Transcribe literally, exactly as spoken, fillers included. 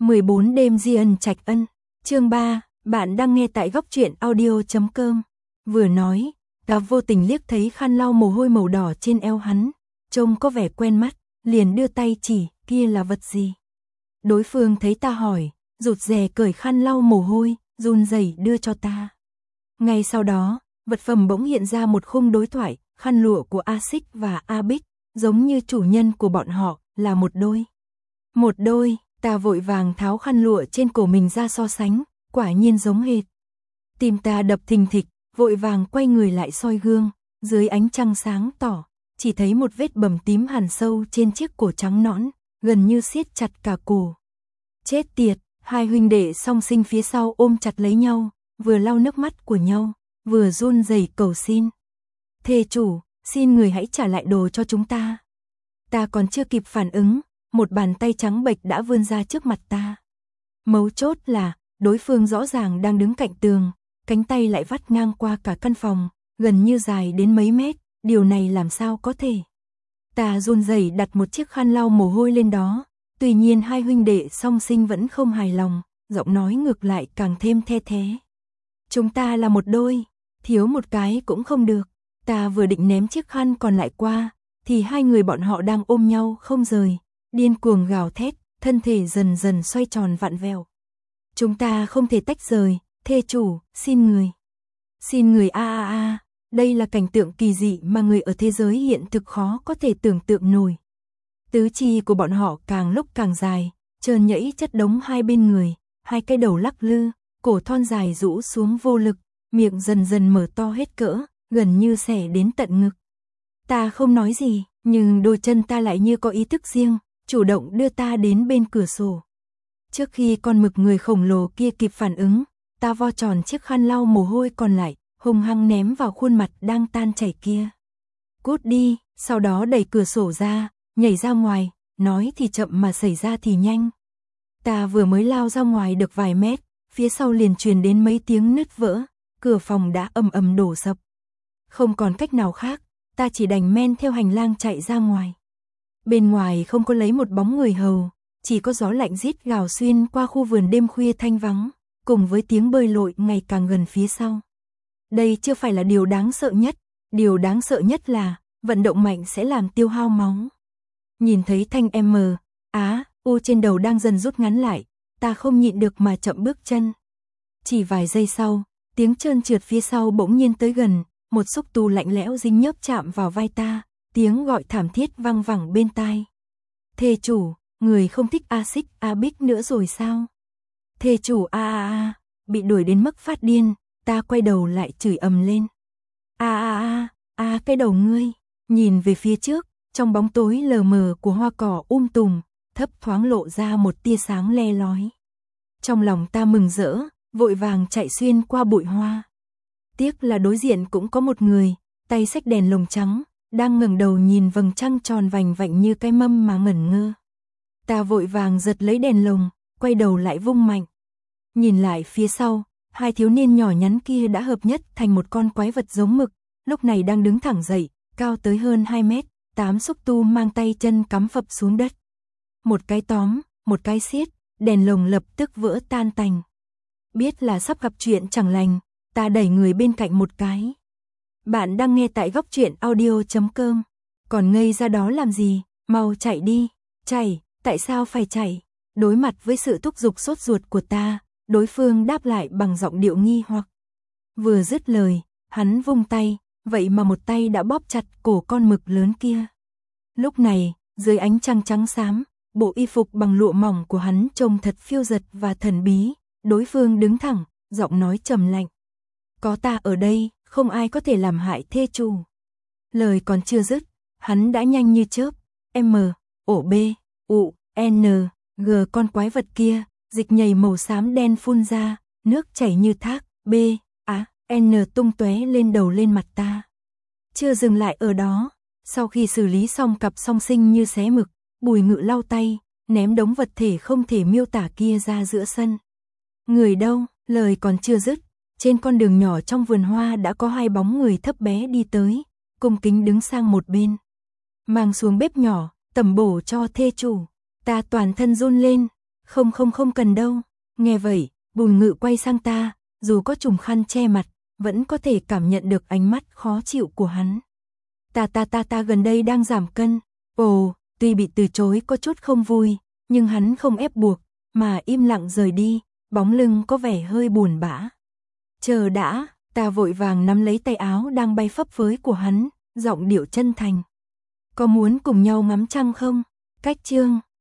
mười bốn đêm di ân trạch ân, chương ba, bạn đang nghe tại góc truyện audio chấm com. Vừa nói, ta vô tình liếc thấy khăn lau mồ hôi màu đỏ trên eo hắn, trông có vẻ quen mắt, liền đưa tay chỉ, kia là vật gì? Đối phương thấy ta hỏi, rụt rè cởi khăn lau mồ hôi, run rẩy đưa cho ta. Ngay sau đó, vật phẩm bỗng hiện ra một khung đối thoại, khăn lụa của A Xích và A Bích, giống như chủ nhân của bọn họ, là một đôi. Một đôi, ta vội vàng tháo khăn lụa trên cổ mình ra so sánh, quả nhiên giống hệt. Tim ta đập thình thịch, vội vàng quay người lại soi gương, dưới ánh trăng sáng tỏ, chỉ thấy một vết bầm tím hằn sâu trên chiếc cổ trắng nõn, gần như siết chặt cả cổ. Chết tiệt, hai huynh đệ song sinh phía sau ôm chặt lấy nhau, vừa lau nước mắt của nhau, vừa run rẩy cầu xin. Thê chủ, xin người hãy trả lại đồ cho chúng ta. Ta còn chưa kịp phản ứng, một bàn tay trắng bệch đã vươn ra trước mặt ta. Mấu chốt là, đối phương rõ ràng đang đứng cạnh tường, cánh tay lại vắt ngang qua cả căn phòng, gần như dài đến mấy mét, điều này làm sao có thể. Ta run rẩy đặt một chiếc khăn lau mồ hôi lên đó, tuy nhiên hai huynh đệ song sinh vẫn không hài lòng, giọng nói ngược lại càng thêm the thé. Chúng ta là một đôi, thiếu một cái cũng không được. Ta vừa định ném chiếc khăn còn lại qua, thì hai người bọn họ đang ôm nhau không rời, điên cuồng gào thét, thân thể dần dần xoay tròn vặn vẹo. Chúng ta không thể tách rời, thê chủ, xin người. Xin người a a a, đây là cảnh tượng kỳ dị mà người ở thế giới hiện thực khó có thể tưởng tượng nổi. Tứ chi của bọn họ càng lúc càng dài, trơn nhẫy chất đống hai bên người, hai cái đầu lắc lư, cổ thon dài rũ xuống vô lực, miệng dần dần mở to hết cỡ, gần như xẻ đến tận ngực. Ta không nói gì, nhưng đôi chân ta lại như có ý thức riêng, chủ động đưa ta đến bên cửa sổ. Trước khi con mực người khổng lồ kia kịp phản ứng, ta vo tròn chiếc khăn lau mồ hôi còn lại, hung hăng ném vào khuôn mặt đang tan chảy kia. Cút đi, sau đó đẩy cửa sổ ra, nhảy ra ngoài, nói thì chậm mà xảy ra thì nhanh. Ta vừa mới lao ra ngoài được vài mét, phía sau liền truyền đến mấy tiếng nứt vỡ, cửa phòng đã ầm ầm đổ sập. Không còn cách nào khác, ta chỉ đành men theo hành lang chạy ra ngoài. Bên ngoài không có lấy một bóng người hầu, chỉ có gió lạnh rít gào xuyên qua khu vườn đêm khuya thanh vắng, cùng với tiếng bơi lội ngày càng gần phía sau. Đây chưa phải là điều đáng sợ nhất, điều đáng sợ nhất là vận động mạnh sẽ làm tiêu hao máu. Nhìn thấy thanh M, Á, U trên đầu đang dần rút ngắn lại, ta không nhịn được mà chậm bước chân. Chỉ vài giây sau, tiếng trơn trượt phía sau bỗng nhiên tới gần, một xúc tu lạnh lẽo dính nhớp chạm vào vai ta, tiếng gọi thảm thiết vang vẳng bên tai. Thê chủ, người không thích A Xích A Bích nữa rồi sao? Thê chủ a a a, bị đuổi đến mức phát điên, ta quay đầu lại chửi ầm lên. A a a, a cái đầu ngươi, nhìn về phía trước, trong bóng tối lờ mờ của hoa cỏ um tùm, thấp thoáng lộ ra một tia sáng le lói. Trong lòng ta mừng rỡ, vội vàng chạy xuyên qua bụi hoa. Tiếc là đối diện cũng có một người, tay xách đèn lồng trắng, đang ngẩng đầu nhìn vầng trăng tròn vành vạnh như cái mâm mà ngẩn ngơ. Ta vội vàng giật lấy đèn lồng, quay đầu lại vung mạnh. Nhìn lại phía sau, hai thiếu niên nhỏ nhắn kia đã hợp nhất thành một con quái vật giống mực, lúc này đang đứng thẳng dậy, cao tới hơn hai mét, tám xúc tu mang tay chân cắm phập xuống đất. Một cái tóm, một cái siết, đèn lồng lập tức vỡ tan tành. Biết là sắp gặp chuyện chẳng lành, ta đẩy người bên cạnh một cái. Bạn đang nghe tại góc truyện audio chấm com. Còn ngây ra đó làm gì, mau chạy đi. Chạy, tại sao phải chạy? Đối mặt với sự thúc giục sốt ruột của ta, đối phương đáp lại bằng giọng điệu nghi hoặc. Vừa dứt lời, hắn vung tay, vậy mà một tay đã bóp chặt cổ con mực lớn kia. Lúc này, dưới ánh trăng trắng xám, bộ y phục bằng lụa mỏng của hắn trông thật phiêu dật và thần bí. Đối phương đứng thẳng, giọng nói trầm lạnh. Có ta ở đây, không ai có thể làm hại thê chủ. Lời còn chưa dứt, hắn đã nhanh như chớp, M, ổ B, U, N, G con quái vật kia, dịch nhầy màu xám đen phun ra, nước chảy như thác, B, A, N tung tóe lên đầu lên mặt ta. Chưa dừng lại ở đó, sau khi xử lý xong cặp song sinh như xé mực, Bùi Ngự lau tay, ném đống vật thể không thể miêu tả kia ra giữa sân. Người đâu, lời còn chưa dứt, trên con đường nhỏ trong vườn hoa đã có hai bóng người thấp bé đi tới, cung kính đứng sang một bên. Mang xuống bếp nhỏ, tẩm bổ cho thê chủ. Ta toàn thân run lên, Không không không cần đâu. Nghe vậy, Bùi Ngự quay sang ta, dù có trùm khăn che mặt, vẫn có thể cảm nhận được ánh mắt khó chịu của hắn. Ta ta ta ta gần đây đang giảm cân. Ồ, tuy bị từ chối có chút không vui, nhưng hắn không ép buộc, mà im lặng rời đi, bóng lưng có vẻ hơi buồn bã. Chờ đã, ta vội vàng nắm lấy tay áo đang bay phấp phới của hắn, giọng điệu chân thành. Có muốn cùng nhau ngắm trăng không? Cách chương